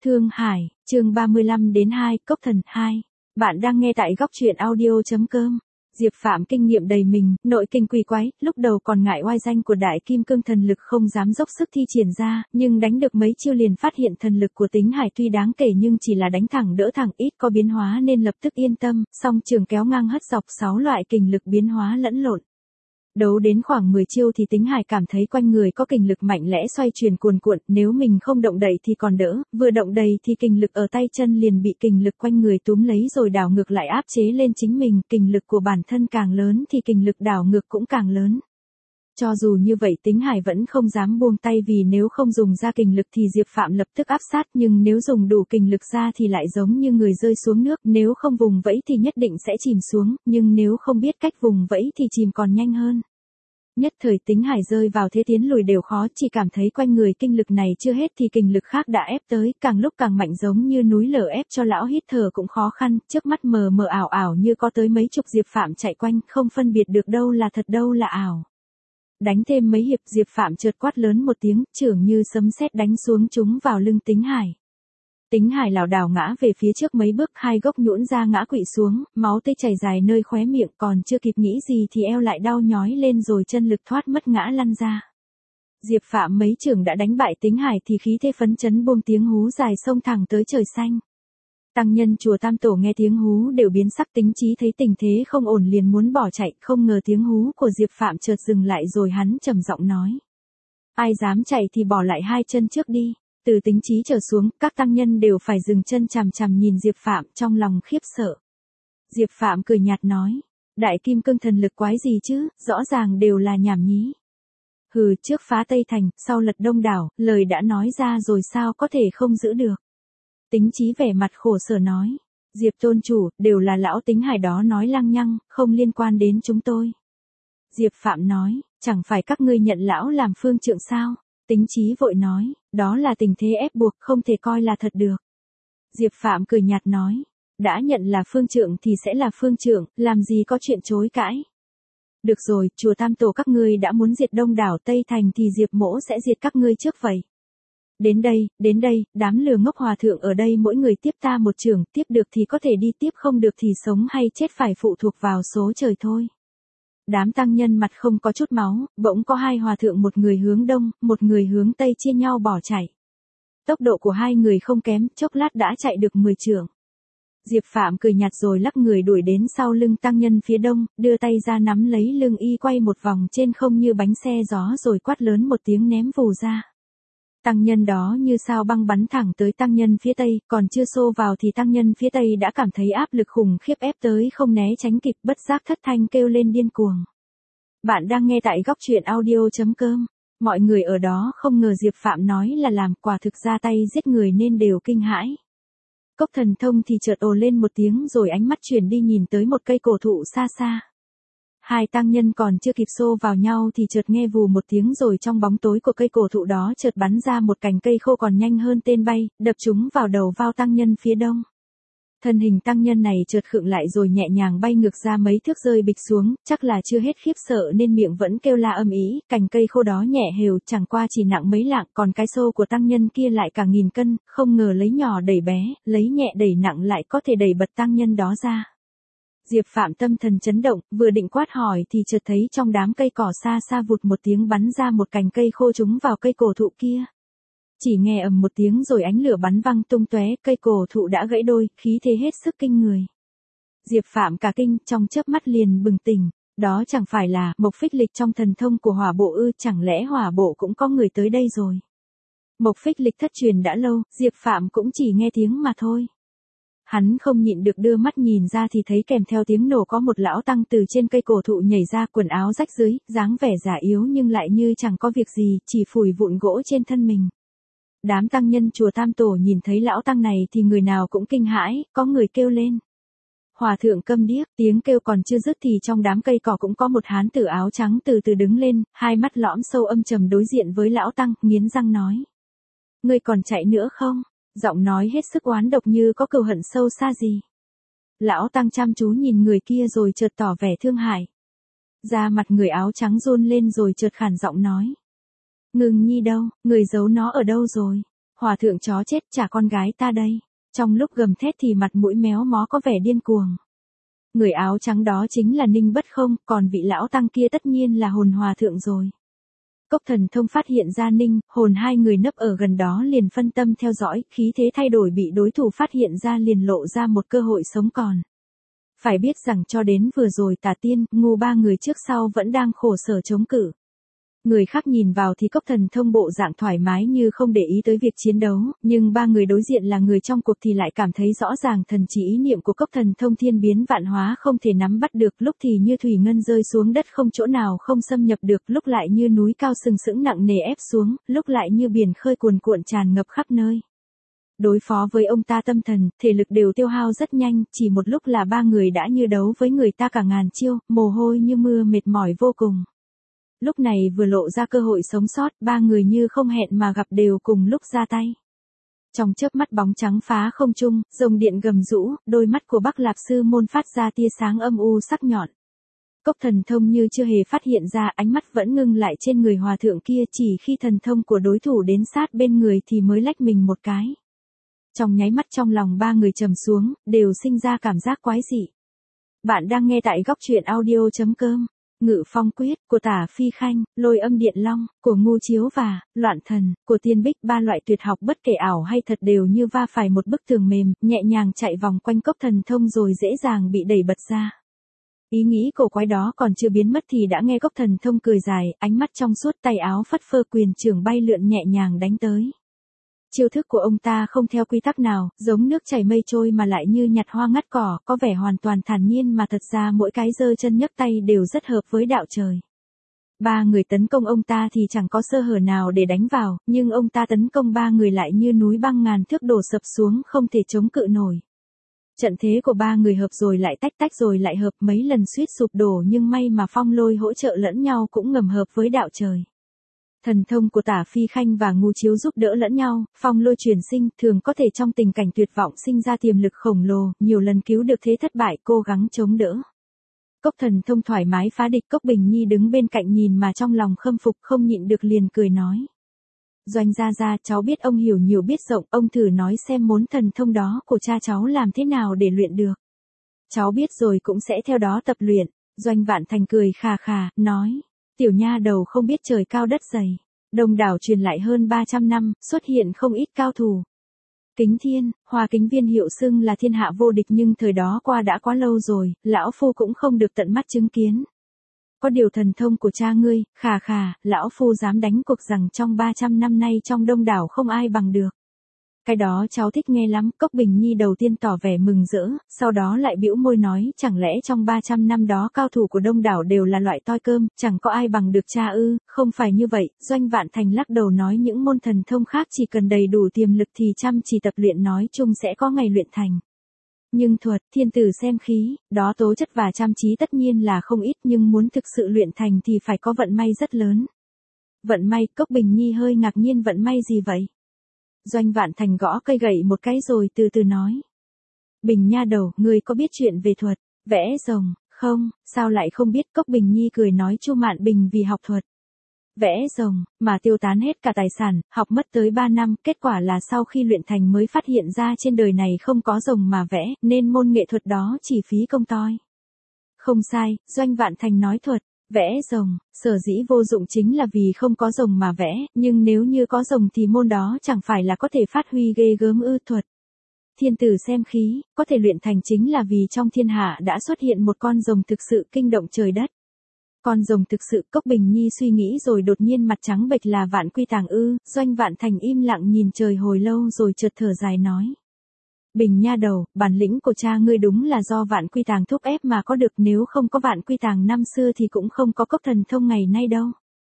Thương Hải, chương 35 đến 2, Cốc Thần 2. Bạn đang nghe tại góc truyện audio.com. Diệp Phạm kinh nghiệm đầy mình, nội kinh quỷ quái, lúc đầu còn ngại oai danh của đại kim cương thần lực không dám dốc sức thi triển ra, nhưng đánh được mấy chiêu liền phát hiện thần lực của Tính Hải tuy đáng kể nhưng chỉ là đánh thẳng đỡ thẳng ít có biến hóa nên lập tức yên tâm, song trường kéo ngang hất dọc 6 loại kình lực biến hóa lẫn lộn. Đấu đến khoảng 10 chiêu thì Tính Hải cảm thấy quanh người có kình lực mạnh lẽ xoay chuyển cuồn cuộn, nếu mình không động đậy thì còn đỡ, vừa động đậy thì kình lực ở tay chân liền bị kình lực quanh người túm lấy rồi đảo ngược lại áp chế lên chính mình, kình lực của bản thân càng lớn thì kình lực đảo ngược cũng càng lớn. Cho dù như vậy Tính Hải vẫn không dám buông tay vì nếu không dùng ra kình lực thì Diệp Phạm lập tức áp sát, nhưng nếu dùng đủ kình lực ra thì lại giống như người rơi xuống nước, nếu không vùng vẫy thì nhất định sẽ chìm xuống, nhưng nếu không biết cách vùng vẫy thì chìm còn nhanh hơn. Nhất thời Tính Hải rơi vào thế tiến lùi đều khó, chỉ cảm thấy quanh người kinh lực này chưa hết thì kình lực khác đã ép tới, càng lúc càng mạnh giống như núi lở ép cho lão hít thở cũng khó khăn, trước mắt mờ mờ ảo ảo như có tới mấy chục Diệp Phạm chạy quanh, không phân biệt được đâu là thật đâu là ảo. Đánh thêm mấy hiệp Diệp Phạm chợt quát lớn một tiếng, chưởng như sấm sét đánh xuống trúng vào lưng Tính Hải. Tính Hải lảo đảo ngã về phía trước mấy bước, hai gốc nhũn ra ngã quỵ xuống, máu tươi chảy dài nơi khóe miệng, còn chưa kịp nghĩ gì thì eo lại đau nhói lên rồi chân lực thoát mất ngã lăn ra. Diệp Phạm mấy chưởng đã đánh bại Tính Hải thì khí thế phấn chấn buông tiếng hú dài xông thẳng tới trời xanh. Tăng nhân chùa Tam Tổ nghe tiếng hú đều biến sắc, Tính Chí thấy tình thế không ổn liền muốn bỏ chạy, không ngờ tiếng hú của Diệp Phạm chợt dừng lại rồi hắn trầm giọng nói: ai dám chạy thì bỏ lại hai chân trước đi. Từ Tính Chí trở xuống, các tăng nhân đều phải dừng chân chằm chằm nhìn Diệp Phạm trong lòng khiếp sợ. Diệp Phạm cười nhạt nói: đại kim cương thần lực quái gì chứ, rõ ràng đều là nhảm nhí. Hừ, trước phá Tây Thành, sau lật Đông Đảo, lời đã nói ra rồi sao có thể không giữ được. Tính Chí vẻ mặt khổ sở nói: Diệp tôn chủ, đều là lão Tính Hải đó nói lăng nhăng, không liên quan đến chúng tôi. Diệp Phạm nói: chẳng phải các ngươi nhận lão làm phương trượng sao? Tính Chí vội nói: đó là tình thế ép buộc, không thể coi là thật được. Diệp Phạm cười nhạt nói: đã nhận là phương trượng thì sẽ là phương trượng, làm gì có chuyện chối cãi. Được rồi, chùa Tam Tổ các ngươi đã muốn diệt Đông Đảo Tây Thành thì Diệp mỗ sẽ diệt các ngươi trước vậy. Đến đây, đám lừa ngốc hòa thượng ở đây mỗi người tiếp ta một chưởng, tiếp được thì có thể đi, tiếp không được thì sống hay chết phải phụ thuộc vào số trời thôi. Đám tăng nhân mặt không có chút máu, bỗng có hai hòa thượng, một người hướng đông, một người hướng tây chia nhau bỏ chạy. Tốc độ của hai người không kém, chốc lát đã chạy được 10 chưởng. Diệp Phạm cười nhạt rồi lắc người đuổi đến sau lưng tăng nhân phía đông, đưa tay ra nắm lấy lưng y quay một vòng trên không như bánh xe gió rồi quát lớn một tiếng ném vù ra. Tăng nhân đó như sao băng bắn thẳng tới tăng nhân phía tây, còn chưa xô vào thì tăng nhân phía tây đã cảm thấy áp lực khủng khiếp ép tới không né tránh kịp, bất giác thất thanh kêu lên điên cuồng. Bạn đang nghe tại góc truyện audio.com. Mọi người ở đó không ngờ Diệp Phạm nói là làm, quả thực ra tay giết người nên đều kinh hãi. Cốc Thần Thông thì chợt ồ lên một tiếng rồi ánh mắt chuyển đi nhìn tới một cây cổ thụ xa xa. Hai tăng nhân còn chưa kịp xô vào nhau thì chợt nghe vù một tiếng rồi trong bóng tối của cây cổ thụ đó chợt bắn ra một cành cây khô còn nhanh hơn tên bay, đập trúng vào đầu vào tăng nhân phía đông. Thân hình tăng nhân này chợt khựng lại rồi nhẹ nhàng bay ngược ra mấy thước rơi bịch xuống, chắc là chưa hết khiếp sợ nên miệng vẫn kêu la âm ý, cành cây khô đó nhẹ hều chẳng qua chỉ nặng mấy lạng, còn cái xô của tăng nhân kia lại cả 1000 cân, không ngờ lấy nhỏ đẩy bé, lấy nhẹ đẩy nặng lại có thể đẩy bật tăng nhân đó ra. Diệp Phạm tâm thần chấn động, vừa định quát hỏi thì chợt thấy trong đám cây cỏ xa xa vụt một tiếng bắn ra một cành cây khô trúng vào cây cổ thụ kia. Chỉ nghe ầm một tiếng rồi ánh lửa bắn văng tung tóe, cây cổ thụ đã gãy đôi, khí thế hết sức kinh người. Diệp Phạm cả kinh, trong chớp mắt liền bừng tỉnh, đó chẳng phải là Mộc Phích Lịch trong thần thông của Hỏa Bộ ư, chẳng lẽ Hỏa Bộ cũng có người tới đây rồi. Mộc Phích Lịch thất truyền đã lâu, Diệp Phạm cũng chỉ nghe tiếng mà thôi. Hắn không nhịn được đưa mắt nhìn ra thì thấy kèm theo tiếng nổ có một lão tăng từ trên cây cổ thụ nhảy ra, quần áo rách rưới, dáng vẻ già yếu nhưng lại như chẳng có việc gì, chỉ phủi vụn gỗ trên thân mình. Đám tăng nhân chùa Tam Tổ nhìn thấy lão tăng này thì người nào cũng kinh hãi, có người kêu lên: hòa thượng câm điếc. Tiếng kêu còn chưa dứt thì trong đám cây cỏ cũng có một hán tử áo trắng từ từ đứng lên, hai mắt lõm sâu âm trầm đối diện với lão tăng, nghiến răng nói: ngươi còn chạy nữa không? Giọng nói hết sức oán độc như có cừu hận sâu xa gì. Lão tăng chăm chú nhìn người kia rồi chợt tỏ vẻ thương hại. Da mặt người áo trắng run lên rồi chợt khản giọng nói: Ngưng Nhi đâu, người giấu nó ở đâu rồi? hòa thượng chó chết trả con gái ta đây. Trong lúc gầm thét thì mặt mũi méo mó có vẻ điên cuồng. Người áo trắng đó chính là Ninh Bất Không, còn vị lão tăng kia tất nhiên là hồn hòa thượng rồi. Cốc Thần Thông phát hiện ra Ninh, hồn hai người nấp ở gần đó liền phân tâm theo dõi, khí thế thay đổi bị đối thủ phát hiện ra liền lộ ra một cơ hội sống còn. Phải biết rằng cho đến vừa rồi Tà Tiên, Ngu ba người trước sau vẫn đang khổ sở chống cự. Người khác nhìn vào thì Cốc Thần Thông bộ dạng thoải mái như không để ý tới việc chiến đấu, nhưng ba người đối diện là người trong cuộc thì lại cảm thấy rõ ràng thần chỉ ý niệm của Cốc Thần Thông thiên biến vạn hóa không thể nắm bắt được, lúc thì như thủy ngân rơi xuống đất không chỗ nào không xâm nhập được, lúc lại như núi cao sừng sững nặng nề ép xuống, lúc lại như biển khơi cuồn cuộn tràn ngập khắp nơi. Đối phó với ông ta tâm thần, thể lực đều tiêu hao rất nhanh, chỉ một lúc là ba người đã như đấu với người ta cả ngàn chiêu, mồ hôi như mưa mệt mỏi vô cùng. Lúc này vừa lộ ra cơ hội sống sót, ba người như không hẹn mà gặp đều cùng lúc ra tay. Trong chớp mắt bóng trắng phá không trung, rồng điện gầm rũ, đôi mắt của Bắc Lạp Sư Môn phát ra tia sáng âm u sắc nhọn. Cốc Thần Thông như chưa hề phát hiện ra, ánh mắt vẫn ngưng lại trên người hòa thượng kia, chỉ khi thần thông của đối thủ đến sát bên người thì mới lách mình một cái. Trong nháy mắt trong lòng ba người trầm xuống, đều sinh ra cảm giác quái dị. Bạn đang nghe tại góc truyện audio.com. Ngự Phong Quyết, của Tả Phi Khanh, Lôi Âm Điện Long, của Ngu Chiếu và Loạn Thần, của Tiên Bích, ba loại tuyệt học bất kể ảo hay thật đều như va phải một bức tường mềm, nhẹ nhàng chạy vòng quanh Cốc Thần Thông rồi dễ dàng bị đẩy bật ra. Ý nghĩ cổ quái đó còn chưa biến mất thì đã nghe Cốc Thần Thông cười dài, ánh mắt trong suốt, tay áo phất phơ, quyền trưởng bay lượn nhẹ nhàng đánh tới. Chiêu thức của ông ta không theo quy tắc nào, giống nước chảy mây trôi mà lại như nhặt hoa ngắt cỏ, có vẻ hoàn toàn thản nhiên mà thật ra mỗi cái giơ chân nhấc tay đều rất hợp với đạo trời. Ba người tấn công ông ta thì chẳng có sơ hở nào để đánh vào, nhưng ông ta tấn công ba người lại như núi băng ngàn thước đổ sập xuống không thể chống cự nổi. Trận thế của ba người hợp rồi lại tách rồi lại hợp, mấy lần suýt sụp đổ nhưng may mà Phong Lôi hỗ trợ lẫn nhau cũng ngầm hợp với đạo trời. Thần thông của Tả Phi Khanh và Ngu Chiếu giúp đỡ lẫn nhau, phong lôi truyền sinh, thường có thể trong tình cảnh tuyệt vọng sinh ra tiềm lực khổng lồ, nhiều lần cứu được thế thất bại, cố gắng chống đỡ. Cốc Thần Thông thoải mái phá địch, Cốc Bình Nhi đứng bên cạnh nhìn mà trong lòng khâm phục không nhịn được liền cười nói. Doanh gia, cháu biết ông hiểu nhiều biết rộng, ông thử nói xem môn thần thông đó của cha cháu làm thế nào để luyện được. Cháu biết rồi cũng sẽ theo đó tập luyện. Doanh Vạn Thành cười khà khà, nói. Tiểu nha đầu không biết trời cao đất dày. Đông đảo truyền lại hơn 300 năm, xuất hiện không ít cao thủ. Kính Thiên, Hoa Kính Viên hiệu xưng là thiên hạ vô địch nhưng thời đó qua đã quá lâu rồi, lão phu cũng không được tận mắt chứng kiến. Có điều thần thông của cha ngươi, khà, lão phu dám đánh cuộc rằng trong 300 năm nay trong đông đảo không ai bằng được. Cái đó cháu thích nghe lắm, Cốc Bình Nhi đầu tiên tỏ vẻ mừng rỡ, sau đó lại bĩu môi nói, chẳng lẽ trong 300 năm đó cao thủ của đông đảo đều là loại toi cơm, chẳng có ai bằng được cha ư? Không phải như vậy, Doanh Vạn Thành lắc đầu nói những môn thần thông khác chỉ cần đầy đủ tiềm lực thì chăm chỉ tập luyện nói chung sẽ có ngày luyện thành. Nhưng thuật, thiên tử xem khí, đó tố chất và chăm chí tất nhiên là không ít nhưng muốn thực sự luyện thành thì phải có vận may rất lớn. Vận may, Cốc Bình Nhi hơi ngạc nhiên, vận may gì vậy? Doanh Vạn Thành gõ cây gậy một cái rồi từ từ nói. Bình nha đầu, ngươi có biết chuyện về thuật, vẽ rồng, không? Sao lại không biết? Cốc Bình Nhi cười nói Chu Mạn Bình vì học thuật vẽ rồng, mà tiêu tán hết cả tài sản, học mất tới 3 năm, kết quả là sau khi luyện thành mới phát hiện ra trên đời này không có rồng mà vẽ, nên môn nghệ thuật đó chỉ phí công toi. Không sai, Doanh Vạn Thành nói thuật vẽ rồng, sở dĩ vô dụng chính là vì không có rồng mà vẽ, nhưng nếu như có rồng thì môn đó chẳng phải là có thể phát huy ghê gớm ư? Thuật thiên tử xem khí, có thể luyện thành chính là vì trong thiên hạ đã xuất hiện một con rồng thực sự kinh động trời đất. Con rồng thực sự, Cốc Bình Nhi suy nghĩ rồi đột nhiên mặt trắng bệch, là Vạn Quy Tàng ư? Doanh Vạn Thành im lặng nhìn trời hồi lâu rồi chợt thở dài nói. Bình nha đầu, bản lĩnh của cha ngươi đúng là do Vạn Quy Tàng thúc ép mà có được, nếu không có Vạn Quy Tàng năm xưa thì cũng không có Cốc Thần Thông ngày nay đâu.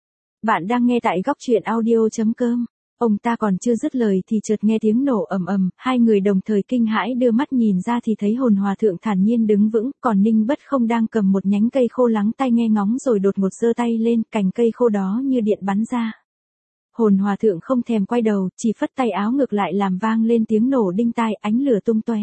Bạn đang nghe tại góc truyện audio.com. Ông ta còn chưa dứt lời thì chợt nghe tiếng nổ ầm ầm, hai người đồng thời kinh hãi đưa mắt nhìn ra thì thấy hồn hòa thượng thản nhiên đứng vững, còn Ninh Bất Không đang cầm một nhánh cây khô lắng tai nghe ngóng rồi đột ngột giơ tay lên, cành cây khô đó như điện bắn ra. Hồn hòa thượng không thèm quay đầu, chỉ phất tay áo ngược lại làm vang lên tiếng nổ đinh tai, ánh lửa tung tóe.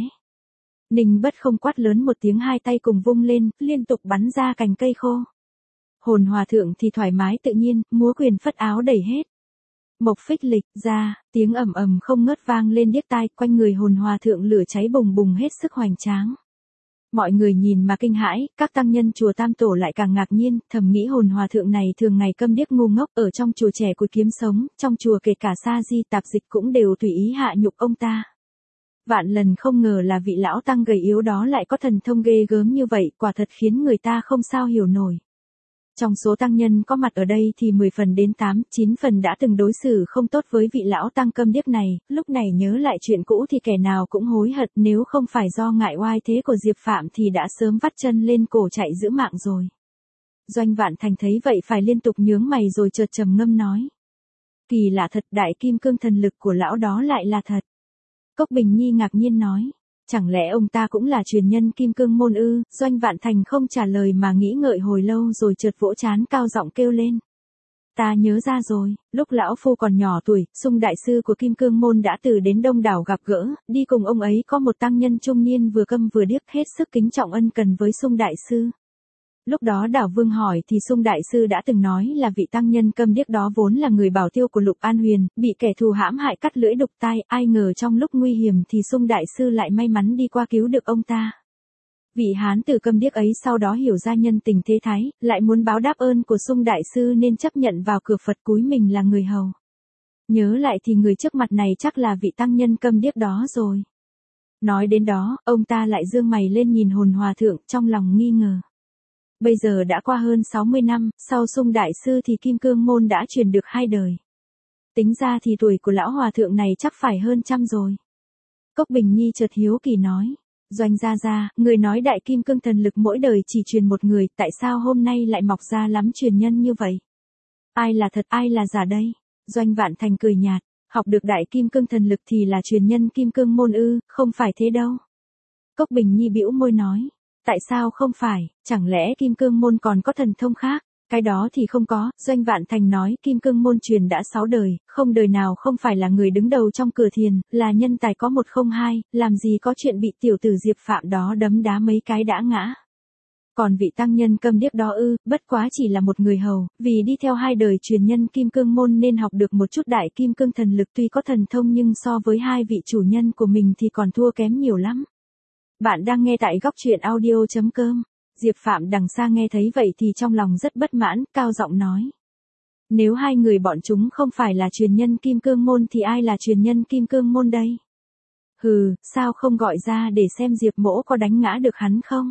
Ninh Bất Không quát lớn một tiếng, hai tay cùng vung lên, liên tục bắn ra cành cây khô. Hồn hòa thượng thì thoải mái tự nhiên, múa quyền phất áo đẩy hết. Mộc phích lịch ra, tiếng ầm ầm không ngớt vang lên điếc tai, quanh người hồn hòa thượng lửa cháy bùng bùng hết sức hoành tráng. Mọi người nhìn mà kinh hãi, các tăng nhân chùa Tam Tổ lại càng ngạc nhiên, thầm nghĩ hồn hòa thượng này thường ngày câm điếc ngu ngốc, ở trong chùa trẻ cùi kiếm sống, trong chùa kể cả sa di tạp dịch cũng đều tùy ý hạ nhục ông ta. Vạn lần không ngờ là vị lão tăng gầy yếu đó lại có thần thông ghê gớm như vậy, quả thật khiến người ta không sao hiểu nổi. Trong số tăng nhân có mặt ở đây thì 10 phần đến 8, 9 phần đã từng đối xử không tốt với vị lão tăng câm điếc này, lúc này nhớ lại chuyện cũ thì kẻ nào cũng hối hận, nếu không phải do ngại oai thế của Diệp Phạm thì đã sớm vắt chân lên cổ chạy giữ mạng rồi. Doanh Vạn Thành thấy vậy phải liên tục nhướng mày rồi chợt trầm ngâm nói. Kỳ lạ thật, đại kim cương thần lực của lão đó lại là thật. Cốc Bình Nhi ngạc nhiên nói. Chẳng lẽ ông ta cũng là truyền nhân kim cương môn ư? Doanh Vạn Thành không trả lời mà nghĩ ngợi hồi lâu rồi chợt vỗ trán cao giọng kêu lên. Ta nhớ ra rồi, lúc lão phu còn nhỏ tuổi, Sung đại sư của kim cương môn đã từ đến Đông Đảo gặp gỡ, đi cùng ông ấy có một tăng nhân trung niên vừa câm vừa điếc hết sức kính trọng ân cần với Sung đại sư. Lúc đó Đảo Vương hỏi thì Sung đại sư đã từng nói là vị tăng nhân câm điếc đó vốn là người bảo tiêu của Lục An Huyền, bị kẻ thù hãm hại cắt lưỡi đục tai, ai ngờ trong lúc nguy hiểm thì Sung đại sư lại may mắn đi qua cứu được ông ta. Vị hán tử câm điếc ấy sau đó hiểu ra nhân tình thế thái, lại muốn báo đáp ơn của Sung đại sư nên chấp nhận vào cửa Phật cúi mình là người hầu. Nhớ lại thì người trước mặt này chắc là vị tăng nhân câm điếc đó rồi. Nói đến đó, ông ta lại giương mày lên nhìn hồn hòa thượng trong lòng nghi ngờ. Bây giờ đã qua hơn 60 năm, sau Sung đại sư thì kim cương môn đã truyền được 2 đời. Tính ra thì tuổi của lão hòa thượng này chắc phải hơn 100 rồi. Cốc Bình Nhi chợt hiếu kỳ nói. Doanh gia gia, người nói đại kim cương thần lực mỗi đời chỉ truyền một người, tại sao hôm nay lại mọc ra lắm truyền nhân như vậy? Ai là thật, ai là giả đây? Doanh Vạn Thành cười nhạt, học được đại kim cương thần lực thì là truyền nhân kim cương môn ư, không phải thế đâu. Cốc Bình Nhi bĩu môi nói. Tại sao không phải, chẳng lẽ kim cương môn còn có thần thông khác? Cái đó thì không có, Doanh Vạn Thành nói kim cương môn truyền đã 6 đời, không đời nào không phải là người đứng đầu trong cửa thiền, là nhân tài có 102, làm gì có chuyện bị tiểu tử Diệp Phạm đó đấm đá mấy cái đã ngã. Còn vị tăng nhân câm điếc đó ư, bất quá chỉ là một người hầu, vì đi theo 2 đời truyền nhân kim cương môn nên học được một chút đại kim cương thần lực, tuy có thần thông nhưng so với 2 vị chủ nhân của mình thì còn thua kém nhiều lắm. Bạn đang nghe tại góc truyện audio.com. Diệp Phạm đằng xa nghe thấy vậy thì trong lòng rất bất mãn, cao giọng nói. Nếu 2 người bọn chúng không phải là truyền nhân kim cương môn thì ai là truyền nhân kim cương môn đây? Hừ, sao không gọi ra để xem Diệp mỗ có đánh ngã được hắn không?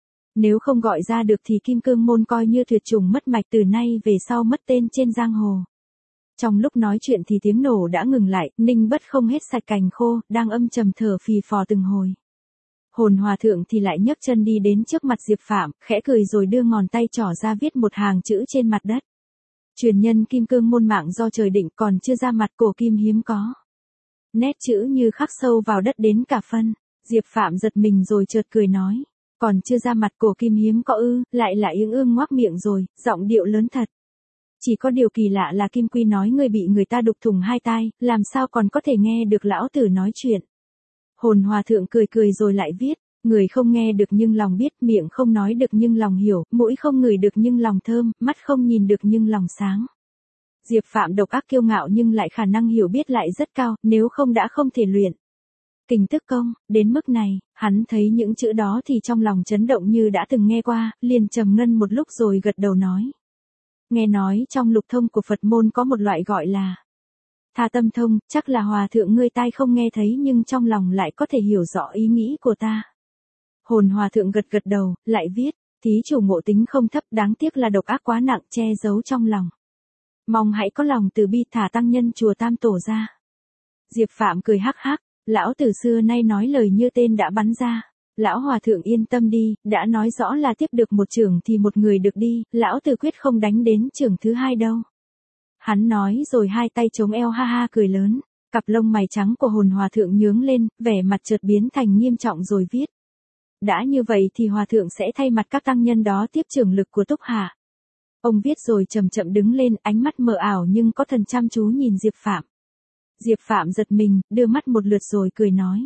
Nếu không gọi ra được thì kim cương môn coi như tuyệt chủng mất mạch, từ nay về sau mất tên trên giang hồ. Trong lúc nói chuyện thì tiếng nổ đã ngừng lại, Ninh Bất không hết sạch cành khô, đang âm trầm thở phì phò từng hồi. Hồn hòa thượng thì lại nhấc chân đi đến trước mặt Diệp Phạm, khẽ cười rồi đưa ngón tay trỏ ra viết một hàng chữ trên mặt đất. Truyền nhân kim cương môn mạng do trời định, còn chưa ra mặt, cổ kim hiếm có. Nét chữ như khắc sâu vào đất đến cả phân. Diệp Phạm giật mình rồi chợt cười nói. Còn chưa ra mặt, cổ kim hiếm có ư? Lại là yếng ương ngoác miệng rồi, giọng điệu lớn thật. Chỉ có điều kỳ lạ là Kim Quy nói người bị người ta đục thủng 2 tai, làm sao còn có thể nghe được lão tử nói chuyện. Hồn hòa thượng cười cười rồi lại viết, người không nghe được nhưng lòng biết, miệng không nói được nhưng lòng hiểu, mũi không ngửi được nhưng lòng thơm, mắt không nhìn được nhưng lòng sáng. Diệp Phạm độc ác kiêu ngạo nhưng lại khả năng hiểu biết lại rất cao, nếu không đã không thể luyện Kình Tức Công, đến mức này, hắn thấy những chữ đó thì trong lòng chấn động như đã từng nghe qua, liền trầm ngâm một lúc rồi gật đầu nói. Nghe nói trong lục thông của Phật môn có một loại gọi là Tha Tâm Thông, chắc là hòa thượng ngươi tai không nghe thấy nhưng trong lòng lại có thể hiểu rõ ý nghĩ của ta. Hồn hòa thượng gật gật đầu, lại viết, thí chủ ngộ tính không thấp, đáng tiếc là độc ác quá nặng che giấu trong lòng. Mong hãy có lòng từ bi thả tăng nhân chùa Tam Tổ ra. Diệp Phạm cười hắc hắc, lão tử xưa nay nói lời như tên đã bắn ra. Lão hòa thượng yên tâm đi, đã nói rõ là tiếp được một chưởng thì một người được đi, lão tử quyết không đánh đến chưởng thứ 2 đâu. Hắn nói rồi 2 tay chống eo ha ha cười lớn, cặp lông mày trắng của hồn hòa thượng nhướng lên, vẻ mặt chợt biến thành nghiêm trọng rồi viết. Đã như vậy thì hòa thượng sẽ thay mặt các tăng nhân đó tiếp chưởng lực của Túc Hạ. Ông viết rồi chậm chậm đứng lên, ánh mắt mờ ảo nhưng có thần chăm chú nhìn Diệp Phạm. Diệp Phạm giật mình, đưa mắt một lượt rồi cười nói.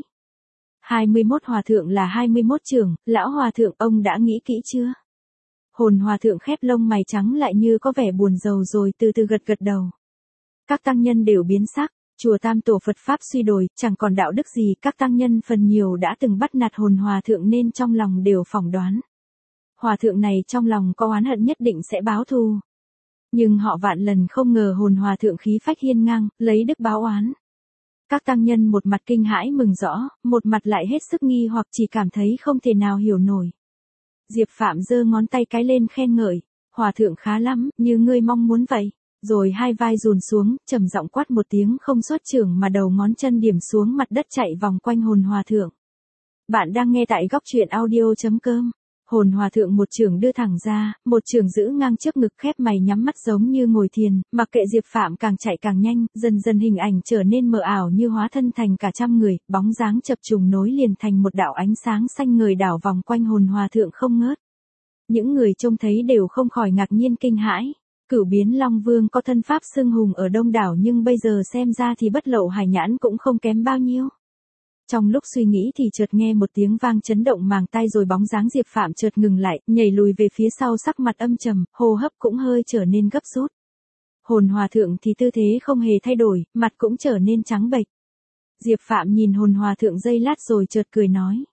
21 hòa thượng là 21 chưởng, lão hòa thượng ông đã nghĩ kỹ chưa? Hồn hòa thượng khép lông mày trắng lại như có vẻ buồn rầu rồi từ từ gật gật đầu. Các tăng nhân đều biến sắc, chùa Tam Tổ Phật Pháp suy đồi, chẳng còn đạo đức gì, các tăng nhân phần nhiều đã từng bắt nạt hồn hòa thượng nên trong lòng đều phỏng đoán. Hòa thượng này trong lòng có oán hận nhất định sẽ báo thù. Nhưng họ vạn lần không ngờ hồn hòa thượng khí phách hiên ngang, lấy đức báo oán. Các tăng nhân một mặt kinh hãi mừng rõ, một mặt lại hết sức nghi hoặc chỉ cảm thấy không thể nào hiểu nổi. Diệp Phạm giơ ngón tay cái lên khen ngợi, hòa thượng khá lắm, như ngươi mong muốn vậy. Rồi hai vai dùn xuống, trầm giọng quát một tiếng không xuất chưởng mà đầu ngón chân điểm xuống mặt đất chạy vòng quanh hồn hòa thượng. Bạn đang nghe tại góc truyện audio.com. Hồn hòa thượng một chưởng đưa thẳng ra, một chưởng giữ ngang trước ngực khép mày nhắm mắt giống như ngồi thiền, mặc kệ Diệp Phạm càng chạy càng nhanh, dần dần hình ảnh trở nên mờ ảo như hóa thân thành cả trăm người, bóng dáng chập trùng nối liền thành một đạo ánh sáng xanh ngời đảo vòng quanh hồn hòa thượng không ngớt. Những người trông thấy đều không khỏi ngạc nhiên kinh hãi. Cửu Biến Long Vương có thân pháp xưng hùng ở đông đảo nhưng bây giờ xem ra thì bất lậu hải nhãn cũng không kém bao nhiêu. Trong lúc suy nghĩ thì chợt nghe một tiếng vang chấn động màng tai rồi bóng dáng Diệp Phạm chợt ngừng lại, nhảy lùi về phía sau sắc mặt âm trầm, hô hấp cũng hơi trở nên gấp rút. Hồn hòa thượng thì tư thế không hề thay đổi, mặt cũng trở nên trắng bệch. Diệp Phạm nhìn hồn hòa thượng giây lát rồi chợt cười nói.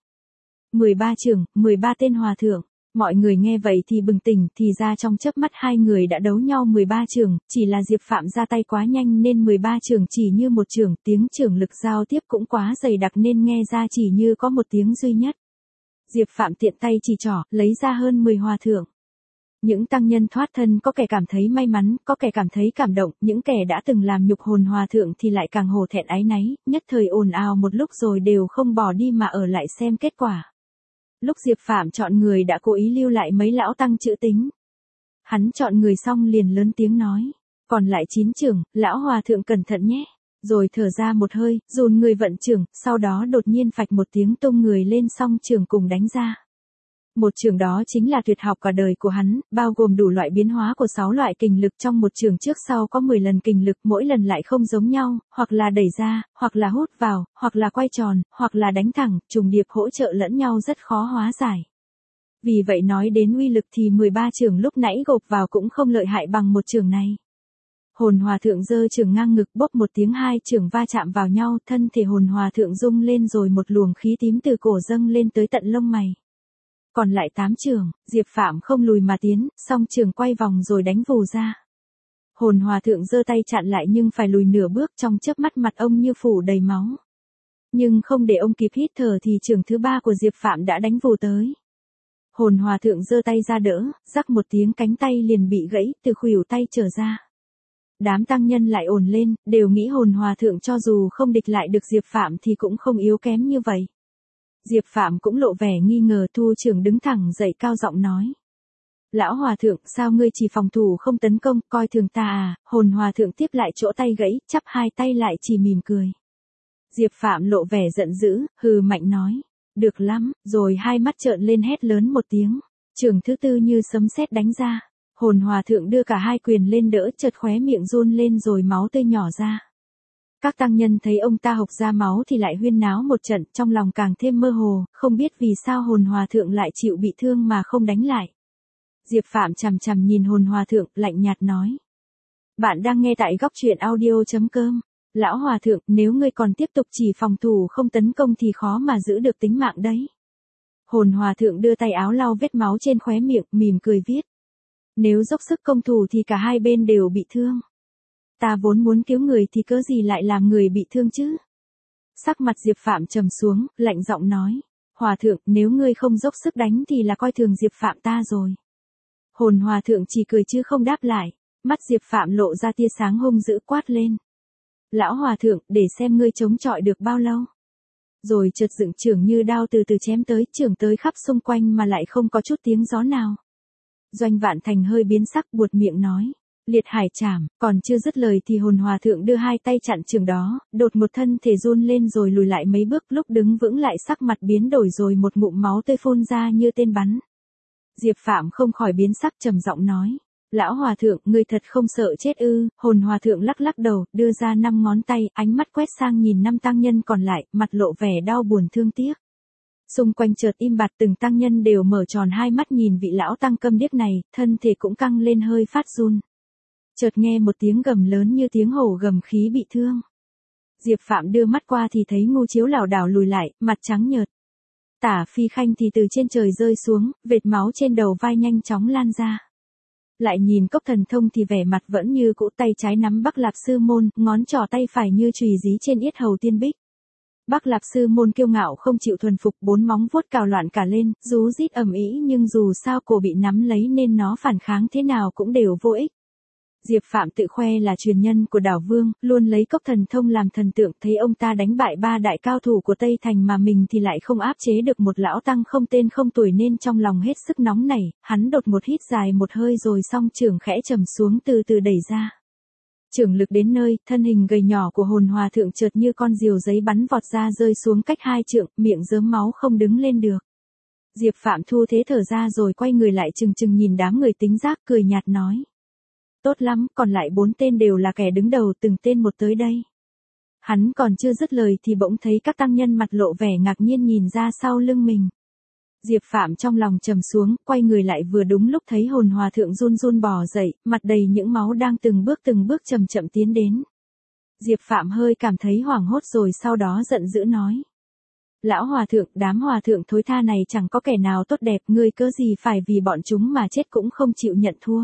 13 chưởng, 13 tên hòa thượng. Mọi người nghe vậy thì bừng tỉnh, thì ra trong chớp mắt hai người đã đấu nhau 13 chưởng, chỉ là Diệp Phạm ra tay quá nhanh nên 13 chưởng chỉ như một chưởng, tiếng chưởng lực giao tiếp cũng quá dày đặc nên nghe ra chỉ như có một tiếng duy nhất. Diệp Phạm tiện tay chỉ trỏ, lấy ra hơn 10 hòa thượng. Những tăng nhân thoát thân có kẻ cảm thấy may mắn, có kẻ cảm thấy cảm động, những kẻ đã từng làm nhục hồn hòa thượng thì lại càng hổ thẹn áy náy, nhất thời ồn ào một lúc rồi đều không bỏ đi mà ở lại xem kết quả. Lúc Diệp Phạm chọn người đã cố ý lưu lại mấy lão tăng chữ tính. Hắn chọn người xong liền lớn tiếng nói, còn lại 9 chưởng, lão hòa thượng cẩn thận nhé. Rồi thở ra một hơi, dồn người vận chưởng, sau đó đột nhiên phạch một tiếng tung người lên song chưởng cùng đánh ra. Một chưởng đó chính là tuyệt học cả đời của hắn, bao gồm đủ loại biến hóa của 6 loại kình lực trong một chưởng trước sau có 10 lần kình lực, mỗi lần lại không giống nhau, hoặc là đẩy ra, hoặc là hút vào, hoặc là quay tròn, hoặc là đánh thẳng, trùng điệp hỗ trợ lẫn nhau rất khó hóa giải. Vì vậy nói đến uy lực thì 13 chưởng lúc nãy gộp vào cũng không lợi hại bằng một chưởng này. Hồn hòa thượng giơ chưởng ngang ngực bốp một tiếng hai chưởng va chạm vào nhau, thân thể hồn hòa thượng rung lên rồi một luồng khí tím từ cổ dâng lên tới tận lông mày. Còn lại 8 chưởng, Diệp Phạm không lùi mà tiến, song chưởng quay vòng rồi đánh vù ra. Hồn hòa thượng giơ tay chặn lại nhưng phải lùi nửa bước, trong chớp mắt mặt ông như phủ đầy máu. Nhưng không để ông kịp hít thở thì chưởng thứ 3 của Diệp Phạm đã đánh vù tới. Hồn hòa thượng giơ tay ra đỡ, rắc một tiếng cánh tay liền bị gãy, từ khuỷu tay trở ra. Đám tăng nhân lại ồn lên, đều nghĩ hồn hòa thượng cho dù không địch lại được Diệp Phạm thì cũng không yếu kém như vậy. Diệp Phạm cũng lộ vẻ nghi ngờ, thu chưởng đứng thẳng dậy cao giọng nói. Lão hòa thượng, sao ngươi chỉ phòng thủ không tấn công, coi thường ta à? Hồn hòa thượng tiếp lại chỗ tay gãy, chắp hai tay lại chỉ mỉm cười. Diệp Phạm lộ vẻ giận dữ, hừ mạnh nói. Được lắm, rồi hai mắt trợn lên hét lớn một tiếng. Chưởng thứ 4 như sấm sét đánh ra. Hồn hòa thượng đưa cả hai quyền lên đỡ, chợt khóe miệng run lên rồi máu tươi nhỏ ra. Các tăng nhân thấy ông ta hộc ra máu thì lại huyên náo một trận, trong lòng càng thêm mơ hồ, không biết vì sao hồn hòa thượng lại chịu bị thương mà không đánh lại. Diệp Phạm chằm chằm nhìn hồn hòa thượng, lạnh nhạt nói. Bạn đang nghe tại góc truyện audio.com. Lão hòa thượng, nếu ngươi còn tiếp tục chỉ phòng thủ không tấn công thì khó mà giữ được tính mạng đấy. Hồn hòa thượng đưa tay áo lau vết máu trên khóe miệng, mỉm cười viết. Nếu dốc sức công thủ thì cả hai bên đều bị thương. Ta vốn muốn cứu người thì cớ gì lại làm người bị thương chứ? Sắc mặt Diệp Phạm trầm xuống, lạnh giọng nói. Hòa thượng, nếu ngươi không dốc sức đánh thì là coi thường Diệp Phạm ta rồi. Hồn hòa thượng chỉ cười chứ không đáp lại. Mắt Diệp Phạm lộ ra tia sáng hung dữ quát lên. Lão hòa thượng, để xem ngươi chống chọi được bao lâu. Rồi chợt dựng chưởng như đao từ từ chém tới, chưởng tới khắp xung quanh mà lại không có chút tiếng gió nào. Doanh Vạn Thành hơi biến sắc, buột miệng nói. Liệt hải trảm, còn chưa dứt lời thì hồn hòa thượng đưa hai tay chặn chưởng đó, đột một thân thể run lên rồi lùi lại mấy bước, lúc đứng vững lại sắc mặt biến đổi rồi một ngụm máu tươi phun ra như tên bắn. Diệp Phạm không khỏi biến sắc, trầm giọng nói. Lão hòa thượng, ngươi thật không sợ chết ư? Hồn hòa thượng lắc lắc đầu, đưa ra 5 ngón tay, ánh mắt quét sang nhìn 5 tăng nhân còn lại, mặt lộ vẻ đau buồn thương tiếc. Xung quanh chợt im bặt, từng tăng nhân đều mở tròn hai mắt nhìn vị lão tăng câm điếc này, thân thể cũng căng lên hơi phát run. Chợt nghe một tiếng gầm lớn như tiếng hổ gầm khí bị thương. Diệp Phạm đưa mắt qua thì thấy Ngu Chiếu lảo đảo lùi lại, mặt trắng nhợt. Tả Phi Khanh thì từ trên trời rơi xuống, vệt máu trên đầu vai nhanh chóng lan ra. Lại nhìn Cốc Thần Thông thì vẻ mặt vẫn như cũ, tay trái nắm Bắc Lạp Sư Môn, ngón trỏ tay phải như chùy dí trên yết hầu Tiên Bích. Bắc Lạp Sư Môn kiêu ngạo không chịu thuần phục, bốn móng vuốt cào loạn cả lên, rú rít ầm ĩ, nhưng dù sao cổ bị nắm lấy nên nó phản kháng thế nào cũng đều vô ích. Diệp Phạm tự khoe là truyền nhân của Đảo Vương, luôn lấy Cốc Thần Thông làm thần tượng, thấy ông ta đánh bại ba đại cao thủ của Tây Thành mà mình thì lại không áp chế được một lão tăng không tên không tuổi nên trong lòng hết sức nóng nảy, hắn đột một hít dài một hơi rồi song chưởng khẽ trầm xuống từ từ đẩy ra. Chưởng lực đến nơi, thân hình gầy nhỏ của Hồn Hòa Thượng chợt như con diều giấy bắn vọt ra rơi xuống cách 2 trượng, miệng rớm máu không đứng lên được. Diệp Phạm thu thế thở ra rồi quay người lại chừng chừng nhìn đám người tính giác, cười nhạt nói. Tốt lắm, còn lại 4 tên đều là kẻ đứng đầu, từng tên một tới đây. Hắn còn chưa dứt lời thì bỗng thấy các tăng nhân mặt lộ vẻ ngạc nhiên nhìn ra sau lưng mình. Diệp Phạm trong lòng trầm xuống, quay người lại vừa đúng lúc thấy Hồn Hòa Thượng run run bò dậy, mặt đầy những máu đang từng bước chậm chậm tiến đến. Diệp Phạm hơi cảm thấy hoảng hốt rồi sau đó giận dữ nói. Lão Hòa Thượng, đám Hòa Thượng thối tha này chẳng có kẻ nào tốt đẹp, ngươi cớ gì phải vì bọn chúng mà chết cũng không chịu nhận thua.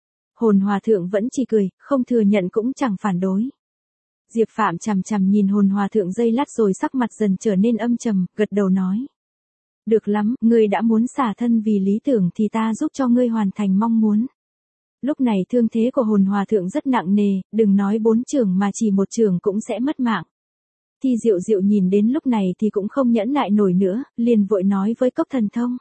Hồn Hòa Thượng vẫn chỉ cười, không thừa nhận cũng chẳng phản đối. Diệp Phạm chằm chằm nhìn Hồn Hòa Thượng giây lát rồi sắc mặt dần trở nên âm trầm, gật đầu nói. Được lắm, ngươi đã muốn xả thân vì lý tưởng thì ta giúp cho ngươi hoàn thành mong muốn. Lúc này thương thế của Hồn Hòa Thượng rất nặng nề, đừng nói 4 chưởng mà chỉ 1 chưởng cũng sẽ mất mạng. Thi Diệu Diệu nhìn đến lúc này thì cũng không nhẫn nại nổi nữa, liền vội nói với Cốc Thần Thông.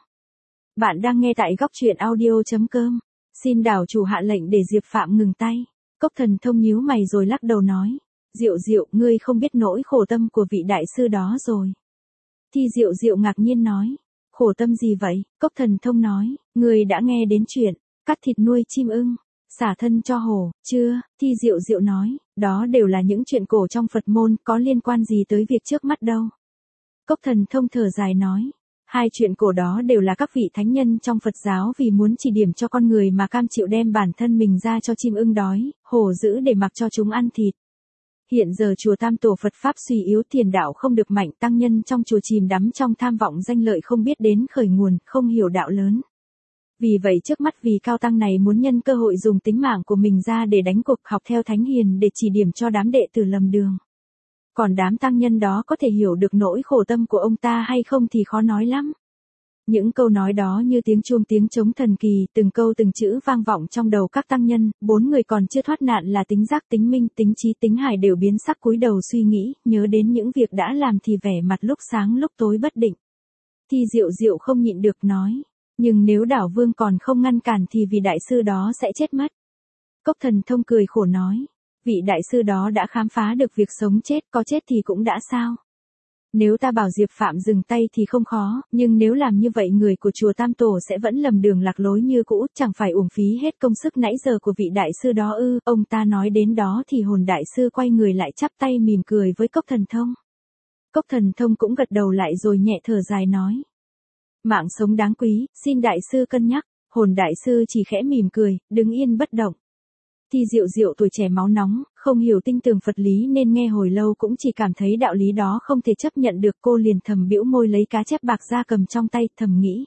Bạn đang nghe tại góc truyện audio.com. Xin đảo chủ hạ lệnh để Diệp Phạm ngừng tay. Cốc Thần Thông nhíu mày rồi lắc đầu nói. Diệu Diệu, ngươi không biết nỗi khổ tâm của vị đại sư đó rồi. Thi Diệu Diệu ngạc nhiên nói. Khổ tâm gì vậy? Cốc Thần Thông nói. Ngươi đã nghe đến chuyện cắt thịt nuôi chim ưng, xả thân cho hổ, chưa? Thi Diệu Diệu nói. Đó đều là những chuyện cổ trong Phật môn, có liên quan gì tới việc trước mắt đâu. Cốc Thần Thông thở dài nói. 2 chuyện cổ đó đều là các vị thánh nhân trong Phật giáo vì muốn chỉ điểm cho con người mà cam chịu đem bản thân mình ra cho chim ưng đói, hổ dữ để mặc cho chúng ăn thịt. Hiện giờ chùa Tam Tổ Phật Pháp suy yếu, thiền đạo không được mạnh, tăng nhân trong chùa chìm đắm trong tham vọng danh lợi không biết đến khởi nguồn, không hiểu đạo lớn. Vì vậy trước mắt vị cao tăng này muốn nhân cơ hội dùng tính mạng của mình ra để đánh cuộc, học theo thánh hiền để chỉ điểm cho đám đệ tử lầm đường. Còn đám tăng nhân đó có thể hiểu được nỗi khổ tâm của ông ta hay không thì khó nói lắm. Những câu nói đó như tiếng chuông tiếng trống thần kỳ, từng câu từng chữ vang vọng trong đầu các tăng nhân, 4 người còn chưa thoát nạn là Tính Giác, Tính Minh, Tính Trí, Tính Hải đều biến sắc cúi đầu suy nghĩ, nhớ đến những việc đã làm thì vẻ mặt lúc sáng lúc tối bất định. Thi Diệu Diệu không nhịn được nói, nhưng nếu Đảo Vương còn không ngăn cản thì vị đại sư đó sẽ chết mất. Cốc Thần Thông cười khổ nói. Vị đại sư đó đã khám phá được việc sống chết, có chết thì cũng đã sao. Nếu ta bảo Diệp Phạm dừng tay thì không khó, nhưng nếu làm như vậy người của chùa Tam Tổ sẽ vẫn lầm đường lạc lối như cũ, chẳng phải uổng phí hết công sức nãy giờ của vị đại sư đó ư. Ông ta nói đến đó thì Hồn đại sư quay người lại chắp tay mỉm cười với Cốc Thần Thông. Cốc Thần Thông cũng gật đầu lại rồi nhẹ thở dài nói. Mạng sống đáng quý, xin đại sư cân nhắc. Hồn đại sư chỉ khẽ mỉm cười, đứng yên bất động. Thi Diệu Diệu tuổi trẻ máu nóng, không hiểu tinh tường Phật lý nên nghe hồi lâu cũng chỉ cảm thấy đạo lý đó không thể chấp nhận được, cô liền thầm bĩu môi lấy cá chép bạc ra cầm trong tay, thầm nghĩ.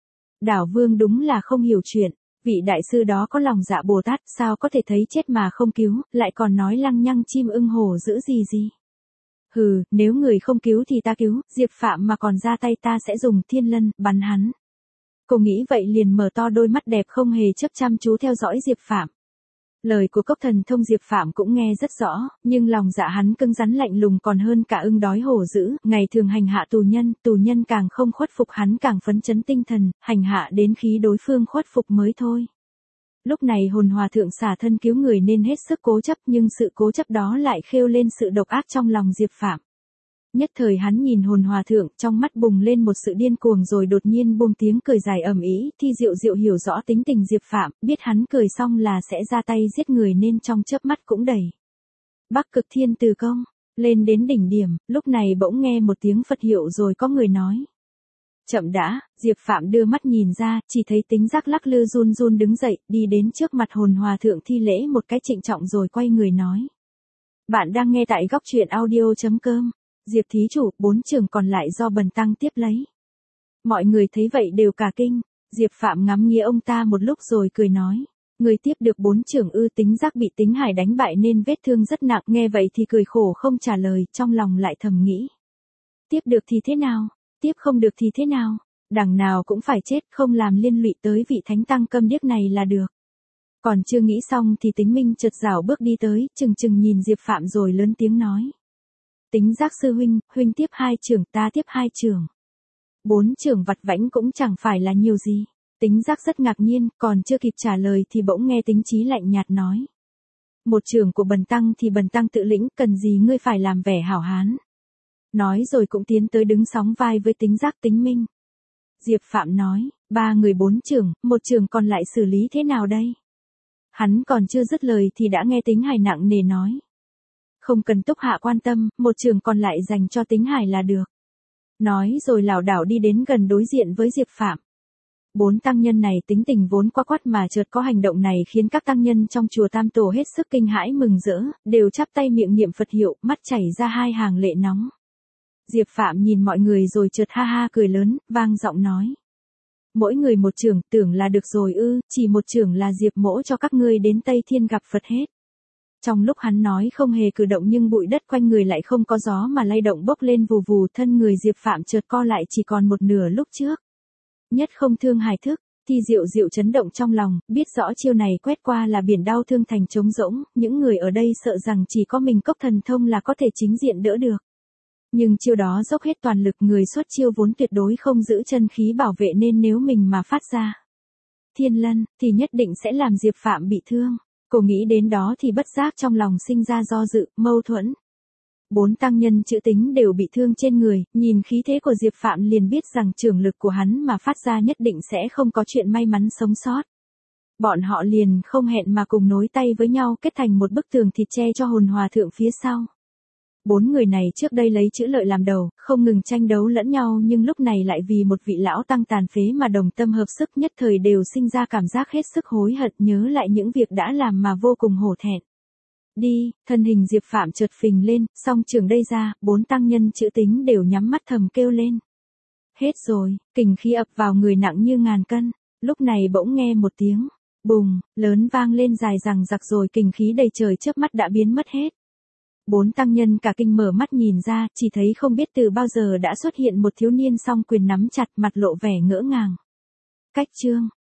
Đảo Vương đúng là không hiểu chuyện, vị đại sư đó có lòng dạ Bồ Tát, sao có thể thấy chết mà không cứu, lại còn nói lăng nhăng chim ưng hổ dữ gì. Hừ, nếu người không cứu thì ta cứu, Diệp Phạm mà còn ra tay ta sẽ dùng thiên lân, bắn hắn. Cô nghĩ vậy liền mở to đôi mắt đẹp không hề chấp chăm chú theo dõi Diệp Phạm. Lời của Cốc Thần Thông Diệp Phạm cũng nghe rất rõ, nhưng lòng dạ hắn cứng rắn lạnh lùng còn hơn cả ưng đói hổ dữ, ngày thường hành hạ tù nhân càng không khuất phục hắn càng phấn chấn tinh thần, hành hạ đến khi đối phương khuất phục mới thôi. Lúc này Hồn Hòa Thượng xả thân cứu người nên hết sức cố chấp, nhưng sự cố chấp đó lại khêu lên sự độc ác trong lòng Diệp Phạm. Nhất thời hắn nhìn Hồn Hòa Thượng, trong mắt bùng lên một sự điên cuồng rồi đột nhiên buông tiếng cười dài ầm ĩ. Thi Diệu Diệu hiểu rõ tính tình Diệp Phạm, biết hắn cười xong là sẽ ra tay giết người nên trong chớp mắt cũng đẩy Bắc Cực Thiên Từ Công lên đến đỉnh điểm. Lúc này bỗng nghe một tiếng Phật hiệu rồi có người nói. Chậm đã, Diệp Phạm đưa mắt nhìn ra, chỉ thấy Tính Giác lắc lư run run đứng dậy, đi đến trước mặt Hồn Hòa Thượng thi lễ một cái trịnh trọng rồi quay người nói. Bạn đang nghe tại góc truyện audio.com. Diệp thí chủ, 4 trường còn lại do bần tăng tiếp lấy. Mọi người thấy vậy đều cả kinh. Diệp Phạm ngắm nghía ông ta một lúc rồi cười nói. Người tiếp được 4 trường ư? Tính Giác bị Tính Hải đánh bại nên vết thương rất nặng, nghe vậy thì cười khổ không trả lời, trong lòng lại thầm nghĩ. Tiếp được thì thế nào? Tiếp không được thì thế nào? Đằng nào cũng phải chết, không làm liên lụy tới vị thánh tăng câm điếc này là được. Còn chưa nghĩ xong thì Tính Minh chợt rảo bước đi tới, chừng chừng nhìn Diệp Phạm rồi lớn tiếng nói. Tính Giác sư huynh, huynh tiếp 2 trường, ta tiếp 2 trường. 4 trường vặt vãnh cũng chẳng phải là nhiều gì. Tính Giác rất ngạc nhiên, còn chưa kịp trả lời thì bỗng nghe Tính Chí lạnh nhạt nói. 1 trường của bần tăng thì bần tăng tự lĩnh, cần gì ngươi phải làm vẻ hảo hán. Nói rồi cũng tiến tới đứng sóng vai với Tính Giác Tính Minh. Diệp Phạm nói, 3 người 4 trường, 1 trường còn lại xử lý thế nào đây? Hắn còn chưa dứt lời thì đã nghe Tính Hải nặng nề nói. Không cần Túc hạ quan tâm, 1 trường còn lại dành cho Tính Hải là được. Nói rồi lảo đảo đi đến gần đối diện với Diệp Phạm. 4 tăng nhân này tính tình vốn quá quắt mà chợt có hành động này khiến các tăng nhân trong chùa Tam Tổ hết sức kinh hãi mừng rỡ, đều chắp tay miệng niệm Phật hiệu, mắt chảy ra 2 hàng lệ nóng. Diệp Phạm nhìn mọi người rồi chợt ha ha cười lớn, vang giọng nói. Mỗi người 1 trường, tưởng là được rồi ư? Chỉ 1 trường là Diệp mỗ cho các ngươi đến Tây Thiên gặp Phật hết. Trong lúc hắn nói không hề cử động nhưng bụi đất quanh người lại không có gió mà lay động bốc lên vù vù, thân người Diệp Phạm chợt co lại chỉ còn một nửa lúc trước. Nhất không thương hài thức, Thi Diệu Diệu chấn động trong lòng, biết rõ chiêu này quét qua là biển đau thương thành trống rỗng, những người ở đây sợ rằng chỉ có mình Cốc Thần Thông là có thể chính diện đỡ được. Nhưng chiêu đó dốc hết toàn lực, người xuất chiêu vốn tuyệt đối không giữ chân khí bảo vệ nên nếu mình mà phát ra thiên lân, thì nhất định sẽ làm Diệp Phạm bị thương. Cô nghĩ đến đó thì bất giác trong lòng sinh ra do dự, mâu thuẫn. 4 tăng nhân chữ Tính đều bị thương trên người, nhìn khí thế của Diệp Phạm liền biết rằng trường lực của hắn mà phát ra nhất định sẽ không có chuyện may mắn sống sót. Bọn họ liền không hẹn mà cùng nối tay với nhau kết thành một bức tường thịt che cho Hồn Hòa Thượng phía sau. 4 người này trước đây lấy chữ lợi làm đầu, không ngừng tranh đấu lẫn nhau nhưng lúc này lại vì một vị lão tăng tàn phế mà đồng tâm hợp sức, nhất thời đều sinh ra cảm giác hết sức hối hận, nhớ lại những việc đã làm mà vô cùng hổ thẹn. Đi, thân hình Diệp Phạm chợt phình lên, song trường đây ra, 4 tăng nhân chữ Tính đều nhắm mắt thầm kêu lên. Hết rồi, kình khí ập vào người nặng như ngàn cân, lúc này bỗng nghe một tiếng bùng lớn vang lên dài dằng dặc rồi kình khí đầy trời chớp mắt đã biến mất hết. 4 tăng nhân cả kinh mở mắt nhìn ra, chỉ thấy không biết từ bao giờ đã xuất hiện một thiếu niên song quyền nắm chặt, mặt lộ vẻ ngỡ ngàng. Cách chương